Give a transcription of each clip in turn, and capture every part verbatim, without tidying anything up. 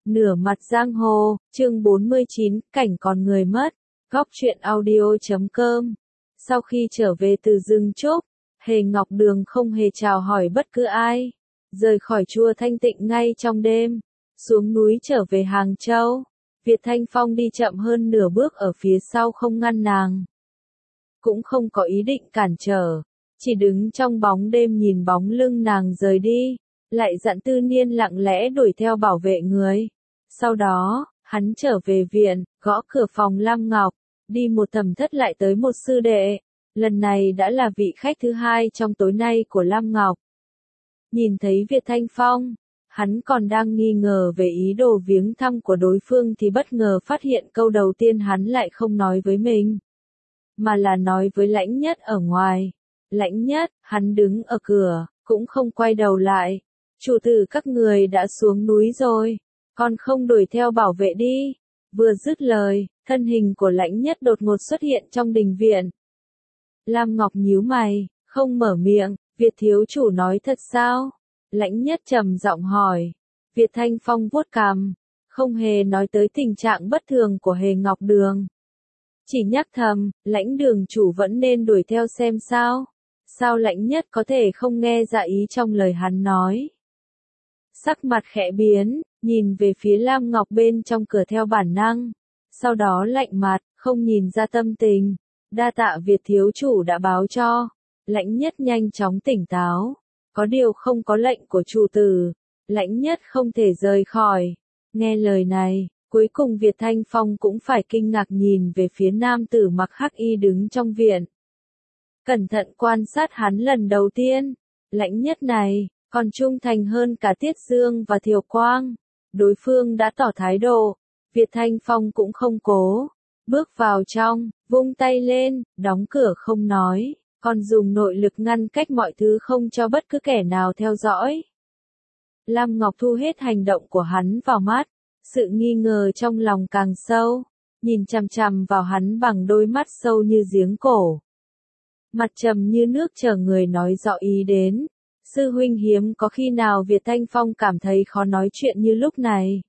Nửa mặt giang hồ, chương bốn mươi chín, cảnh còn người mất. Góc truyện audio chấm com. Sau khi trở về từ rừng trúc, Hề Ngọc Đường không hề chào hỏi bất cứ ai. Rời khỏi chùa Thanh Tịnh ngay trong đêm, xuống núi trở về Hàng Châu. Việt Thanh Phong đi chậm hơn nửa bước ở phía sau không ngăn nàng. Cũng không có ý định cản trở, chỉ đứng trong bóng đêm nhìn bóng lưng nàng rời đi, lại dặn Tư Niên lặng lẽ đuổi theo bảo vệ người. Sau đó, hắn trở về viện, gõ cửa phòng Lam Ngọc, đi một thẩm thất lại tới một sư đệ. Lần này đã là vị khách thứ hai trong tối nay của Lam Ngọc. Nhìn thấy Việt Thanh Phong, hắn còn đang nghi ngờ về ý đồ viếng thăm của đối phương thì bất ngờ phát hiện câu đầu tiên hắn lại không nói với mình, mà là nói với Lãnh Nhất ở ngoài. Lãnh Nhất, hắn đứng ở cửa, cũng không quay đầu lại. Chủ tử các người đã xuống núi rồi, còn không đuổi theo bảo vệ đi. Vừa dứt lời, thân hình của Lãnh Nhất đột ngột xuất hiện trong đình viện. Lam Ngọc nhíu mày, không mở miệng. Việt thiếu chủ nói thật sao? Lãnh Nhất trầm giọng hỏi. Việt Thanh Phong vuốt cằm, không hề nói tới tình trạng bất thường của Hề Ngọc Đường. Chỉ nhắc thầm, Lãnh đường chủ vẫn nên đuổi theo xem sao. Sao Lãnh Nhất có thể không nghe ra ý trong lời hắn nói? Sắc mặt khẽ biến, nhìn về phía Lam Ngọc bên trong cửa theo bản năng. Sau đó lạnh mặt, không nhìn ra tâm tình. Đa tạ Việt thiếu chủ đã báo cho. Lãnh Nhất nhanh chóng tỉnh táo. Có điều không có lệnh của chủ tử, Lãnh Nhất không thể rời khỏi. Nghe lời này, cuối cùng Việt Thanh Phong cũng phải kinh ngạc nhìn về phía nam tử mặc hắc y đứng trong viện. Cẩn thận quan sát hắn lần đầu tiên, Lãnh Nhất này, còn trung thành hơn cả Tiết Dương và Thiều Quang. Đối phương đã tỏ thái độ, Việt Thanh Phong cũng không cố. Bước vào trong, vung tay lên, đóng cửa không nói, còn dùng nội lực ngăn cách mọi thứ không cho bất cứ kẻ nào theo dõi. Lam Ngọc thu hết hành động của hắn vào mắt, sự nghi ngờ trong lòng càng sâu, nhìn chằm chằm vào hắn bằng đôi mắt sâu như giếng cổ. Mặt trầm như nước chờ người nói rõ ý đến. Sư huynh, hiếm có khi nào Việt Thanh Phong cảm thấy khó nói chuyện như lúc này.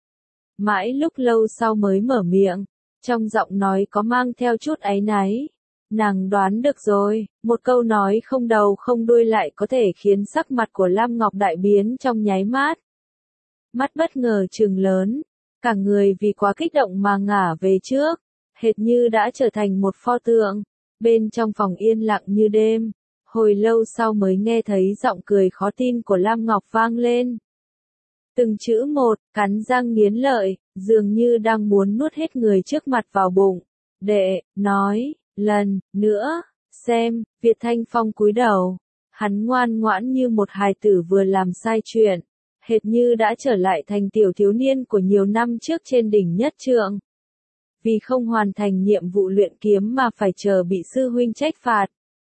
Mãi lúc lâu sau mới mở miệng, trong giọng nói có mang theo chút áy náy. Nàng đoán được rồi, một câu nói không đầu không đuôi lại có thể khiến sắc mặt của Lam Ngọc đại biến trong nháy mắt. Mắt bất ngờ trừng lớn, cả người vì quá kích động mà ngả về trước, hệt như đã trở thành một pho tượng. Bên trong phòng yên lặng như đêm, hồi lâu sau mới nghe thấy giọng cười khó tin của Lam Ngọc vang lên. Từng chữ một, cắn răng nghiến lợi, dường như đang muốn nuốt hết người trước mặt vào bụng. Đệ, nói, lần, nữa, xem. Việt Thanh Phong cúi đầu. Hắn ngoan ngoãn như một hài tử vừa làm sai chuyện, hệt như đã trở lại thành tiểu thiếu niên của nhiều năm trước trên đỉnh nhất trượng. Vì không hoàn thành nhiệm vụ luyện kiếm mà phải chờ bị sư huynh trách phạt.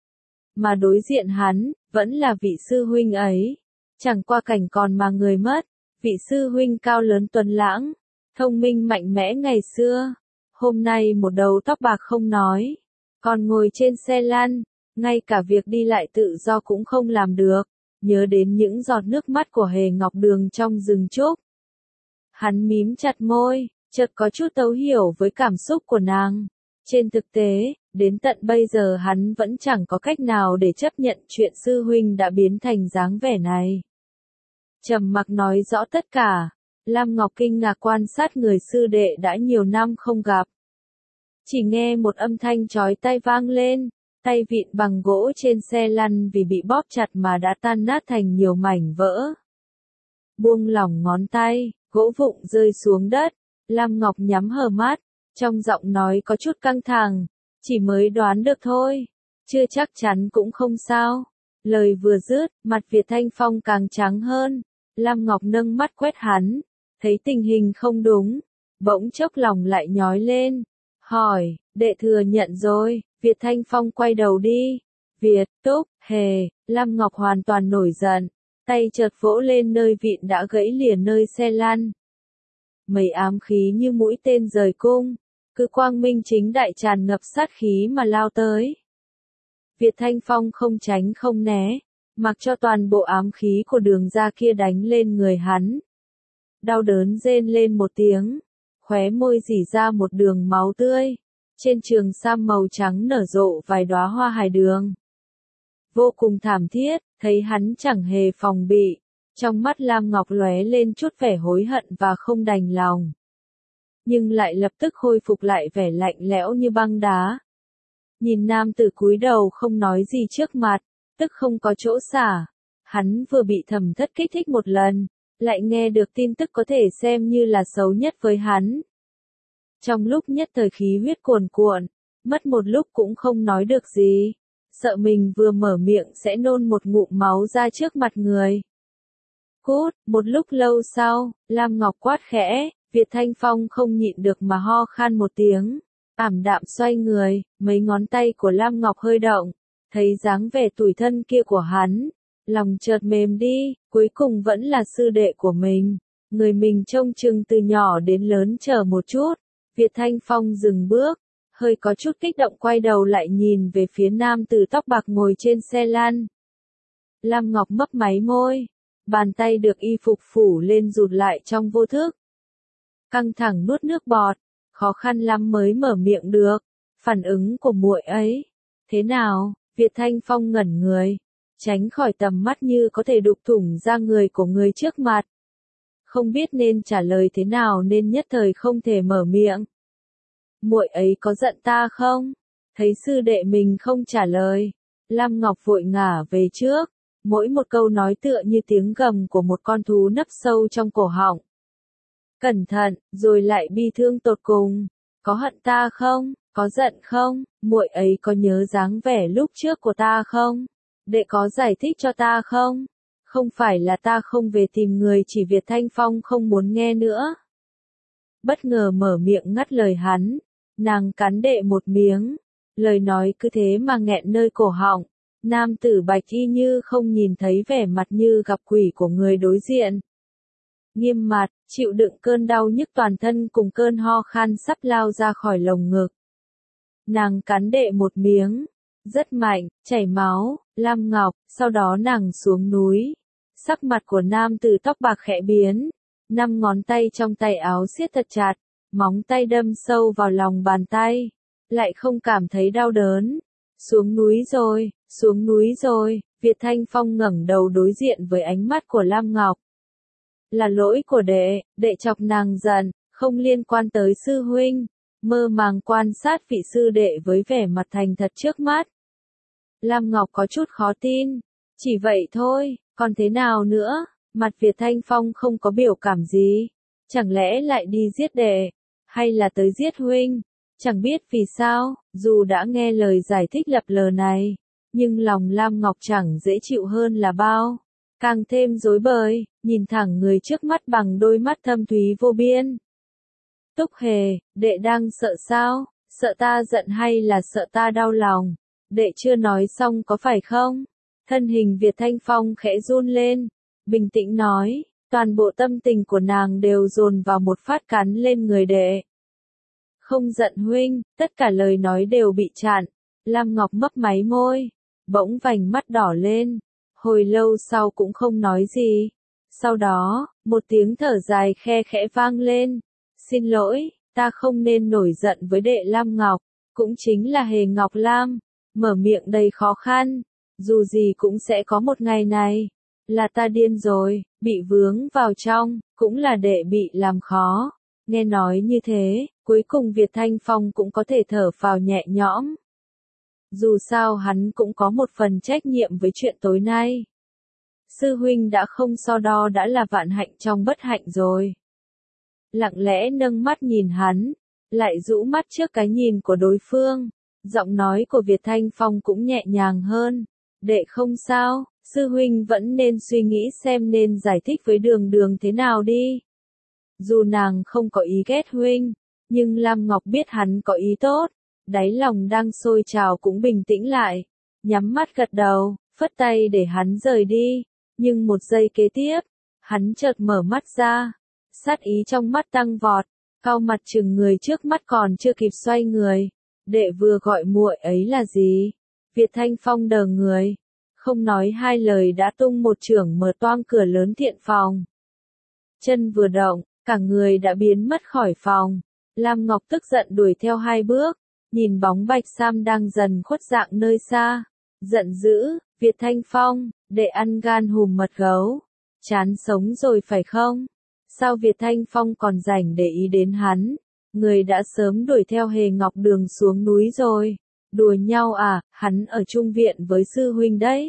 Mà đối diện hắn, vẫn là vị sư huynh ấy. Chẳng qua cảnh còn mà người mất. Vị sư huynh cao lớn tuấn lãng, thông minh mạnh mẽ ngày xưa. Hôm nay một đầu tóc bạc không nói, còn ngồi trên xe lăn, ngay cả việc đi lại tự do cũng không làm được. Nhớ đến những giọt nước mắt của Hề Ngọc Đường trong rừng trúc, hắn mím chặt môi, chợt có chút thấu hiểu với cảm xúc của nàng. Trên thực tế, đến tận bây giờ hắn vẫn chẳng có cách nào để chấp nhận chuyện sư huynh đã biến thành dáng vẻ này. Trầm mặc nói rõ tất cả. Lam Ngọc kinh ngạc quan sát người sư đệ đã nhiều năm không gặp. Chỉ nghe một âm thanh chói tai vang lên, tay vịn bằng gỗ trên xe lăn vì bị bóp chặt mà đã tan nát thành nhiều mảnh vỡ. Buông lỏng ngón tay, gỗ vụn rơi xuống đất. Lam Ngọc nhắm hờ mắt, trong giọng nói có chút căng thẳng. Chỉ mới đoán được thôi, chưa chắc chắn cũng không sao. Lời vừa dứt, mặt Việt Thanh Phong càng trắng hơn. Lam Ngọc nâng mắt quét hắn, thấy tình hình không đúng, bỗng chốc lòng lại nhói lên, hỏi, đệ thừa nhận rồi. Việt Thanh Phong quay đầu đi. Việt, Túc, Hề. Lam Ngọc hoàn toàn nổi giận, tay chợt vỗ lên nơi vịn đã gãy liền nơi xe lăn. Mấy ám khí như mũi tên rời cung, cứ quang minh chính đại tràn ngập sát khí mà lao tới. Việt Thanh Phong không tránh không né, mặc cho toàn bộ ám khí của Đường gia kia đánh lên người hắn. đau đớn rên lên một tiếng, khóe môi rỉ ra một đường máu tươi, trên trường sam màu trắng nở rộ vài đóa hoa hải đường. Vô cùng thảm thiết, thấy hắn chẳng hề phòng bị, trong mắt Lam Ngọc lóe lên chút vẻ hối hận và không đành lòng. Nhưng lại lập tức khôi phục lại vẻ lạnh lẽo như băng đá. Nhìn nam tử cúi đầu không nói gì trước mặt, tức không có chỗ xả. Hắn vừa bị thẩm thất kích thích một lần, lại nghe được tin tức có thể xem như là xấu nhất với hắn. Trong lúc nhất thời khí huyết cuồn cuộn, mất một lúc cũng không nói được gì, sợ mình vừa mở miệng sẽ nôn một ngụm máu ra trước mặt người. Cút, một lúc lâu sau, Lam Ngọc quát khẽ, Việt Thanh Phong không nhịn được mà ho khan một tiếng, ảm đạm xoay người, mấy ngón tay của Lam Ngọc hơi động, thấy dáng vẻ tủi thân kia của hắn, lòng chợt mềm đi, cuối cùng vẫn là sư đệ của mình, người mình trông chừng từ nhỏ đến lớn chờ một chút. Việt Thanh Phong dừng bước, hơi có chút kích động quay đầu lại nhìn về phía nam tử tóc bạc ngồi trên xe lăn. Lam Ngọc mấp máy môi, bàn tay được y phục phủ lên rụt lại trong vô thức. Căng thẳng nuốt nước bọt, khó khăn lắm mới mở miệng được. Phản ứng của muội ấy, thế nào? Việt Thanh Phong ngẩn người, tránh khỏi tầm mắt như có thể đục thủng da người của người trước mặt. Không biết nên trả lời thế nào nên nhất thời không thể mở miệng. Muội ấy có giận ta không? Thấy sư đệ mình không trả lời, Lam Ngọc vội ngả về trước, mỗi một câu nói tựa như tiếng gầm của một con thú nấp sâu trong cổ họng. Cẩn thận, rồi lại bi thương tột cùng. Có hận ta không? Có giận không? Muội ấy có nhớ dáng vẻ lúc trước của ta không? Đệ có giải thích cho ta không? Không phải là ta không về tìm người, chỉ Việt Thanh Phong không muốn nghe nữa. Bất ngờ mở miệng ngắt lời hắn, nàng cắn đệ một miếng, lời nói cứ thế mà nghẹn nơi cổ họng. Nam tử bạch y như không nhìn thấy vẻ mặt như gặp quỷ của người đối diện. Nghiêm mặt, chịu đựng cơn đau nhức toàn thân cùng cơn ho khan sắp lao ra khỏi lồng ngực. Nàng cắn đệ một miếng, rất mạnh, chảy máu. Lam Ngọc, sau đó nàng xuống núi. Sắc mặt của nam tử tóc bạc khẽ biến, năm ngón tay trong tay áo siết thật chặt, móng tay đâm sâu vào lòng bàn tay, lại không cảm thấy đau đớn. Xuống núi rồi, xuống núi rồi, Việt Thanh Phong ngẩng đầu đối diện với ánh mắt của Lam Ngọc. Là lỗi của đệ, đệ chọc nàng giận, không liên quan tới sư huynh, mơ màng quan sát vị sư đệ với vẻ mặt thành thật trước mắt. Lam Ngọc có chút khó tin, chỉ vậy thôi, còn thế nào nữa? Mặt Việt Thanh Phong không có biểu cảm gì, chẳng lẽ lại đi giết đệ, hay là tới giết huynh? Chẳng biết vì sao, dù đã nghe lời giải thích lập lờ này, nhưng lòng Lam Ngọc chẳng dễ chịu hơn là bao. Càng thêm rối bời, nhìn thẳng người trước mắt bằng đôi mắt thâm thúy vô biên. Túc Hề, đệ đang sợ sao? Sợ ta giận hay là sợ ta đau lòng? Đệ chưa nói xong có phải không? Thân hình Việt Thanh Phong khẽ run lên, bình tĩnh nói, toàn bộ tâm tình của nàng đều dồn vào một phát cắn lên người đệ. Không giận huynh, tất cả lời nói đều bị chặn. Lam Ngọc mấp máy môi, bỗng vành mắt đỏ lên, hồi lâu sau cũng không nói gì. Sau đó, một tiếng thở dài khe khẽ vang lên. Xin lỗi, ta không nên nổi giận với đệ Lam Ngọc, cũng chính là Hề Ngọc Lam. Mở miệng đầy khó khăn, dù gì cũng sẽ có một ngày này. Là ta điên rồi, bị vướng vào trong, cũng là đệ bị làm khó. Nghe nói như thế, cuối cùng Việt Thanh Phong cũng có thể thở phào nhẹ nhõm. Dù sao hắn cũng có một phần trách nhiệm với chuyện tối nay. Sư huynh đã không so đo đã là vạn hạnh trong bất hạnh rồi. Lặng lẽ nâng mắt nhìn hắn, lại rũ mắt trước cái nhìn của đối phương. Giọng nói của Việt Thanh Phong cũng nhẹ nhàng hơn. Đệ không sao, sư huynh vẫn nên suy nghĩ xem nên giải thích với Đường Đường thế nào đi. Dù nàng không có ý ghét huynh, nhưng Lam Ngọc biết hắn có ý tốt, đáy lòng đang sôi trào cũng bình tĩnh lại, nhắm mắt gật đầu, phất tay để hắn rời đi, nhưng một giây kế tiếp, hắn chợt mở mắt ra, sát ý trong mắt tăng vọt, cau mặt chừng người trước mắt còn chưa kịp xoay người, đệ vừa gọi muội ấy là gì? Việt Thanh Phong đờ người, không nói hai lời đã tung một chưởng mở toang cửa lớn thiện phòng. Chân vừa động, cả người đã biến mất khỏi phòng. Lam Ngọc tức giận đuổi theo hai bước, nhìn bóng Bạch Sam đang dần khuất dạng nơi xa. Giận dữ, Việt Thanh Phong, để ăn gan hùm mật gấu. Chán sống rồi phải không? Sao Việt Thanh Phong còn rảnh để ý đến hắn? Người đã sớm đuổi theo Hề Ngọc Đường xuống núi rồi. Đùa nhau à, hắn ở chung viện với sư huynh đấy.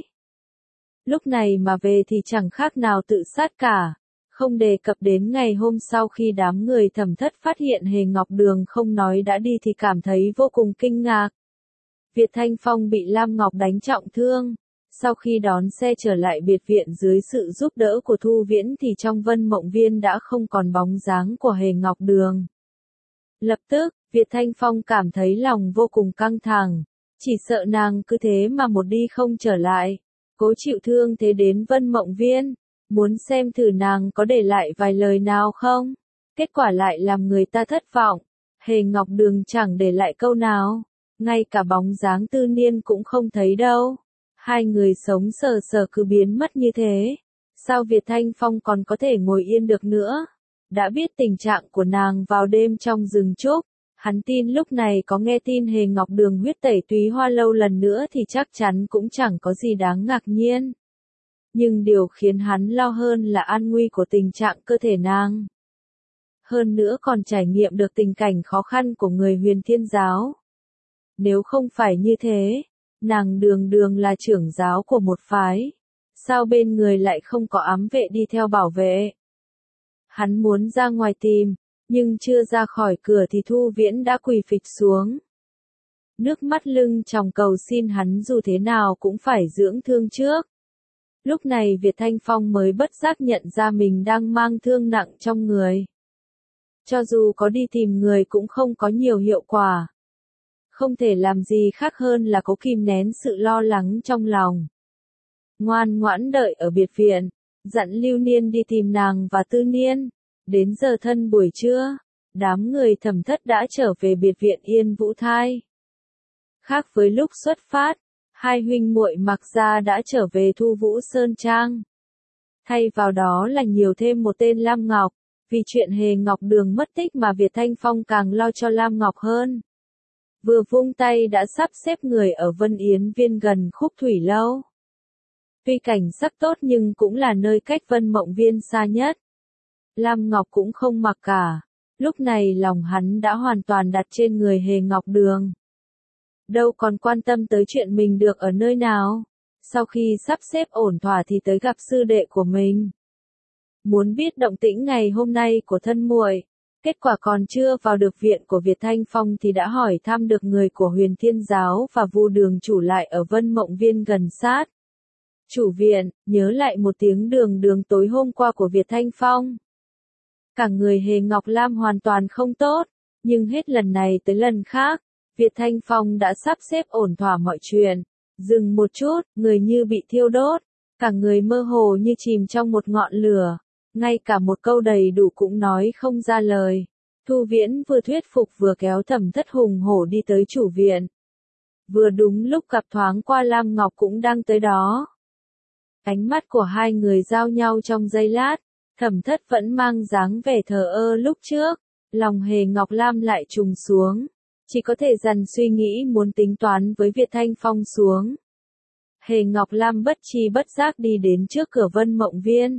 Lúc này mà về thì chẳng khác nào tự sát cả. Không đề cập đến ngày hôm sau khi đám người Thẩm Thất phát hiện Hề Ngọc Đường không nói đã đi thì cảm thấy vô cùng kinh ngạc. Việt Thanh Phong bị Lam Ngọc đánh trọng thương. Sau khi đón xe trở lại biệt viện dưới sự giúp đỡ của Thu Viễn thì trong Vân Mộng Viên đã không còn bóng dáng của Hề Ngọc Đường. Lập tức, Việt Thanh Phong cảm thấy lòng vô cùng căng thẳng. Chỉ sợ nàng cứ thế mà một đi không trở lại. Cố chịu thương thế đến Vân Mộng Viên. Muốn xem thử nàng có để lại vài lời nào không? Kết quả lại làm người ta thất vọng. Hề Ngọc Đường chẳng để lại câu nào. Ngay cả bóng dáng Tư Niên cũng không thấy đâu. Hai người sống sờ sờ cứ biến mất như thế. Sao Việt Thanh Phong còn có thể ngồi yên được nữa? Đã biết tình trạng của nàng vào đêm trong rừng trúc. Hắn tin lúc này có nghe tin Hề Ngọc Đường huyết tẩy túy hoa lâu lần nữa thì chắc chắn cũng chẳng có gì đáng ngạc nhiên. Nhưng điều khiến hắn lo hơn là an nguy của tình trạng cơ thể nàng. Hơn nữa còn trải nghiệm được tình cảnh khó khăn của người Huyền Thiên Giáo. Nếu không phải như thế, nàng đường đường là trưởng giáo của một phái. Sao bên người lại không có ám vệ đi theo bảo vệ? Hắn muốn ra ngoài tìm, nhưng chưa ra khỏi cửa thì Thu Viễn đã quỳ phịch xuống. Nước mắt lưng tròng cầu xin hắn dù thế nào cũng phải dưỡng thương trước. Lúc này Việt Thanh Phong mới bất giác nhận ra mình đang mang thương nặng trong người. Cho dù có đi tìm người cũng không có nhiều hiệu quả. Không thể làm gì khác hơn là cố kìm nén sự lo lắng trong lòng. Ngoan ngoãn đợi ở biệt viện, dặn Lưu Niên đi tìm nàng và Tư Niên. Đến giờ thân buổi trưa, đám người Thẩm Thất đã trở về biệt viện Yên Vũ Thai. Khác với lúc xuất phát, hai huynh muội Mặc Gia đã trở về Thu Vũ Sơn Trang. Thay vào đó là nhiều thêm một tên Lam Ngọc, vì chuyện Hề Ngọc Đường mất tích mà Việt Thanh Phong càng lo cho Lam Ngọc hơn. Vừa vung tay đã sắp xếp người ở Vân Yến Viên gần Khúc Thủy Lâu. Tuy cảnh sắc tốt nhưng cũng là nơi cách Vân Mộng Viên xa nhất. Lam Ngọc cũng không mặc cả. Lúc này lòng hắn đã hoàn toàn đặt trên người Hề Ngọc Đường. Đâu còn quan tâm tới chuyện mình được ở nơi nào. Sau khi sắp xếp ổn thỏa thì tới gặp sư đệ của mình. Muốn biết động tĩnh ngày hôm nay của thân muội. Kết quả còn chưa vào được viện của Việt Thanh Phong thì đã hỏi thăm được người của Huyền Thiên Giáo và Vu Đường chủ lại ở Vân Mộng Viên gần sát. Chủ viện, nhớ lại một tiếng đường đường tối hôm qua của Việt Thanh Phong. Cả người Hề Ngọc Lam hoàn toàn không tốt, nhưng hết lần này tới lần khác, Việt Thanh Phong đã sắp xếp ổn thỏa mọi chuyện. Dừng một chút, người như bị thiêu đốt, cả người mơ hồ như chìm trong một ngọn lửa, ngay cả một câu đầy đủ cũng nói không ra lời. Thu Viễn vừa thuyết phục vừa kéo Thẩm Thất hùng hổ đi tới chủ viện. Vừa đúng lúc gặp thoáng qua Lam Ngọc cũng đang tới đó. Ánh mắt của hai người giao nhau trong giây lát, Thẩm Thất vẫn mang dáng vẻ thờ ơ lúc trước, lòng Hề Ngọc Lam lại trùng xuống, chỉ có thể dằn suy nghĩ muốn tính toán với Việt Thanh Phong xuống. Hề Ngọc Lam bất tri bất giác đi đến trước cửa Vân Mộng Viên.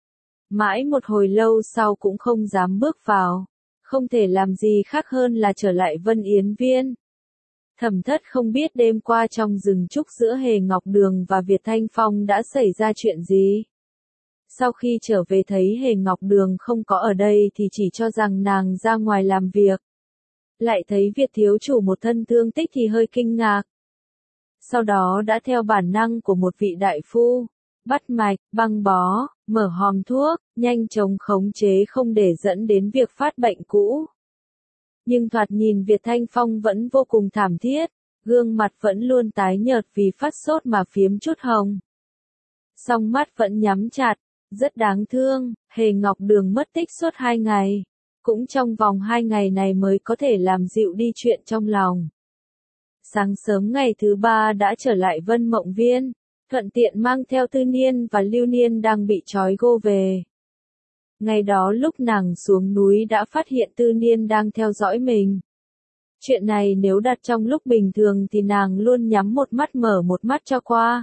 Mãi một hồi lâu sau cũng không dám bước vào, không thể làm gì khác hơn là trở lại Vân Yến Viên. Thẩm Thất không biết đêm qua trong rừng trúc giữa Hề Ngọc Đường và Việt Thanh Phong đã xảy ra chuyện gì. Sau khi trở về thấy Hề Ngọc Đường không có ở đây thì chỉ cho rằng nàng ra ngoài làm việc. Lại thấy Việt thiếu chủ một thân thương tích thì hơi kinh ngạc. Sau đó đã theo bản năng của một vị đại phu, bắt mạch, băng bó, mở hòm thuốc, nhanh chóng khống chế không để dẫn đến việc phát bệnh cũ. Nhưng thoạt nhìn Việt Thanh Phong vẫn vô cùng thảm thiết, gương mặt vẫn luôn tái nhợt vì phát sốt mà phiếm chút hồng. Song mắt vẫn nhắm chặt, rất đáng thương. Hề Ngọc Đường mất tích suốt hai ngày. Cũng trong vòng hai ngày này mới có thể làm dịu đi chuyện trong lòng. Sáng sớm ngày thứ ba đã trở lại Vân Mộng Viên, thuận tiện mang theo Tư Niên và Lưu Niên đang bị trói gô về. Ngày đó lúc nàng xuống núi đã phát hiện Tư Niên đang theo dõi mình. Chuyện này nếu đặt trong lúc bình thường thì nàng luôn nhắm một mắt mở một mắt cho qua.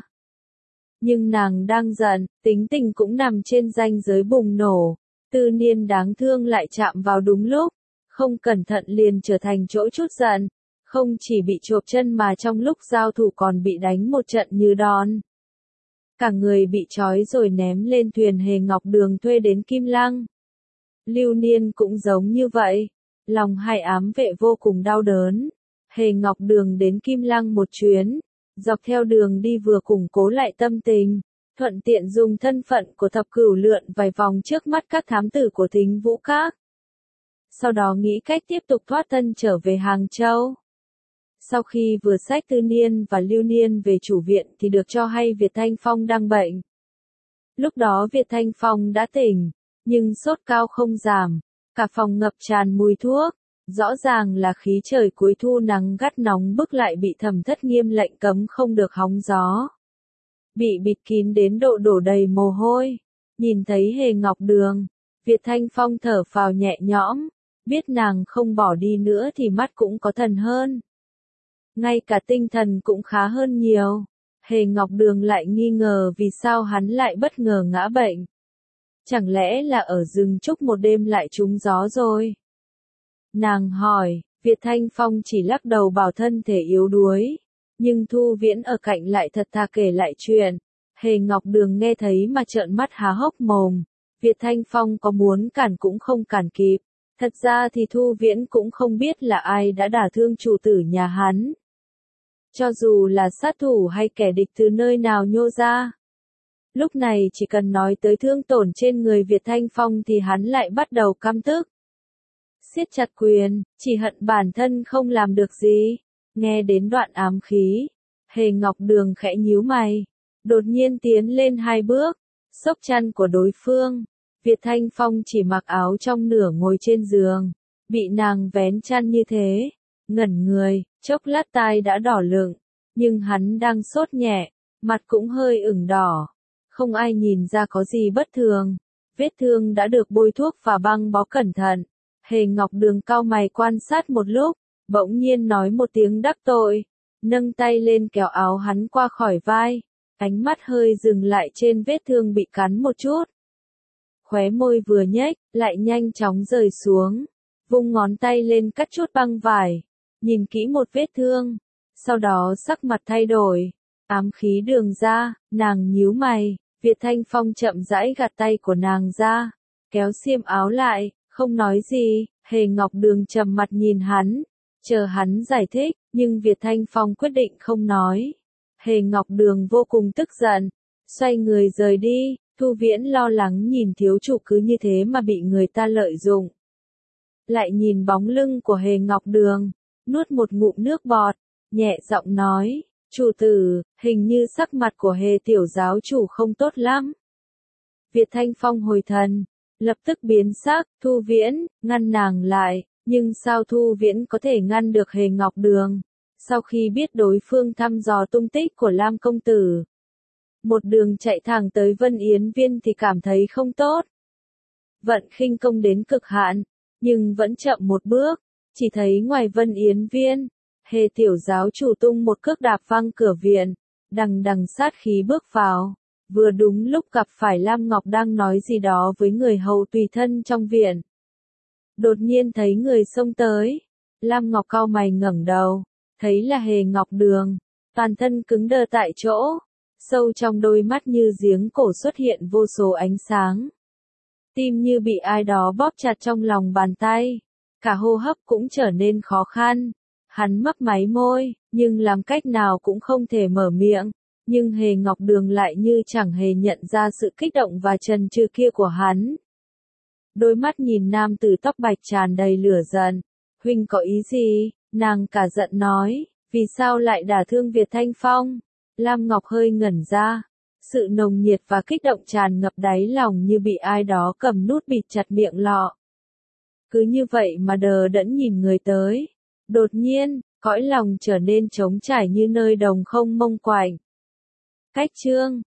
Nhưng nàng đang giận, tính tình cũng nằm trên ranh giới bùng nổ. Tư Niên đáng thương lại chạm vào đúng lúc, không cẩn thận liền trở thành chỗ chút giận. Không chỉ bị chộp chân mà trong lúc giao thủ còn bị đánh một trận như đòn. Cả người bị trói rồi ném lên thuyền Hề Ngọc Đường thuê đến Kim Lăng. Lưu Niên cũng giống như vậy. Lòng hai ám vệ vô cùng đau đớn. Hề Ngọc Đường đến Kim Lăng một chuyến. Dọc theo đường đi vừa củng cố lại tâm tình. Thuận tiện dùng thân phận của thập cửu lượn vài vòng trước mắt các thám tử của Thính Vũ Các. Sau đó nghĩ cách tiếp tục thoát thân trở về Hàng Châu. Sau khi vừa xách Tư Niên và Lưu Niên về chủ viện thì được cho hay Việt Thanh Phong đang bệnh. Lúc đó Việt Thanh Phong đã tỉnh, nhưng sốt cao không giảm, cả phòng ngập tràn mùi thuốc, rõ ràng là khí trời cuối thu nắng gắt nóng bức lại bị Thẩm Thất nghiêm lệnh cấm không được hóng gió. Bị bịt kín đến độ đổ đầy mồ hôi, nhìn thấy Hề Ngọc Đường, Việt Thanh Phong thở phào nhẹ nhõm, biết nàng không bỏ đi nữa thì mắt cũng có thần hơn. Ngay cả tinh thần cũng khá hơn nhiều. Hề Ngọc Đường lại nghi ngờ vì sao hắn lại bất ngờ ngã bệnh. Chẳng lẽ là ở rừng trúc một đêm lại trúng gió rồi? Nàng hỏi, Việt Thanh Phong chỉ lắc đầu bảo thân thể yếu đuối. Nhưng Thu Viễn ở cạnh lại thật thà kể lại chuyện. Hề Ngọc Đường nghe thấy mà trợn mắt há hốc mồm. Việt Thanh Phong có muốn cản cũng không cản kịp. Thật ra thì Thu Viễn cũng không biết là ai đã đả thương chủ tử nhà hắn. Cho dù là sát thủ hay kẻ địch từ nơi nào nhô ra. Lúc này chỉ cần nói tới thương tổn trên người Việt Thanh Phong thì hắn lại bắt đầu căm tức. Siết chặt quyền, chỉ hận bản thân không làm được gì. Nghe đến đoạn ám khí, Hề Ngọc Đường khẽ nhíu mày, đột nhiên tiến lên hai bước, xốc chăn của đối phương. Việt Thanh Phong chỉ mặc áo trong nửa ngồi trên giường, bị nàng vén chăn như thế, ngẩn người, chốc lát tai đã đỏ lựng, nhưng hắn đang sốt nhẹ, mặt cũng hơi ửng đỏ, không ai nhìn ra có gì bất thường. Vết thương đã được bôi thuốc và băng bó cẩn thận. Hề Ngọc Đường cau mày quan sát một lúc, bỗng nhiên nói một tiếng đắc tội, nâng tay lên kéo áo hắn qua khỏi vai, ánh mắt hơi dừng lại trên vết thương bị cắn một chút. Khóe môi vừa nhếch, lại nhanh chóng rời xuống, vung ngón tay lên cắt chút băng vải, nhìn kỹ một vết thương, sau đó sắc mặt thay đổi, ám khí đường ra, nàng nhíu mày, Việt Thanh Phong chậm rãi gạt tay của nàng ra, kéo xiêm áo lại, không nói gì. Hề Ngọc Đường trầm mặt nhìn hắn, chờ hắn giải thích, nhưng Việt Thanh Phong quyết định không nói. Hề Ngọc Đường vô cùng tức giận, xoay người rời đi. Thu Viễn lo lắng nhìn thiếu chủ cứ như thế mà bị người ta lợi dụng. Lại nhìn bóng lưng của Hề Ngọc Đường, nuốt một ngụm nước bọt, nhẹ giọng nói, chủ tử, hình như sắc mặt của Hề tiểu giáo chủ không tốt lắm. Việt Thanh Phong hồi thần, lập tức biến sắc. Thu Viễn, ngăn nàng lại, nhưng sao Thu Viễn có thể ngăn được Hề Ngọc Đường? Sau khi biết đối phương thăm dò tung tích của Lam công tử, một đường chạy thẳng tới Vân Yến Viên thì cảm thấy không tốt. Vận khinh công đến cực hạn, nhưng vẫn chậm một bước, chỉ thấy ngoài Vân Yến Viên, Hề tiểu giáo chủ tung một cước đạp văng cửa viện, đằng đằng sát khí bước vào. Vừa đúng lúc gặp phải Lam Ngọc đang nói gì đó với người hầu tùy thân trong viện. Đột nhiên thấy người xông tới, Lam Ngọc cau mày ngẩng đầu, thấy là Hề Ngọc Đường, toàn thân cứng đơ tại chỗ, sâu trong đôi mắt như giếng cổ xuất hiện vô số ánh sáng. Tim như bị ai đó bóp chặt trong lòng bàn tay, cả hô hấp cũng trở nên khó khăn. Hắn mấp máy môi, nhưng làm cách nào cũng không thể mở miệng. Nhưng Hề Ngọc Đường lại như chẳng hề nhận ra sự kích động và chần chừ kia của hắn. Đôi mắt nhìn nam tử tóc bạch tràn đầy lửa giận. Huynh có ý gì? Nàng cả giận nói, vì sao lại đả thương Việt Thanh Phong? Lam Ngọc hơi ngẩn ra. Sự nồng nhiệt và kích động tràn ngập đáy lòng như bị ai đó cầm nút bịt chặt miệng lọ. Cứ như vậy mà đờ đẫn nhìn người tới. Đột nhiên, cõi lòng trở nên trống trải như nơi đồng không mông quạnh. Cách chương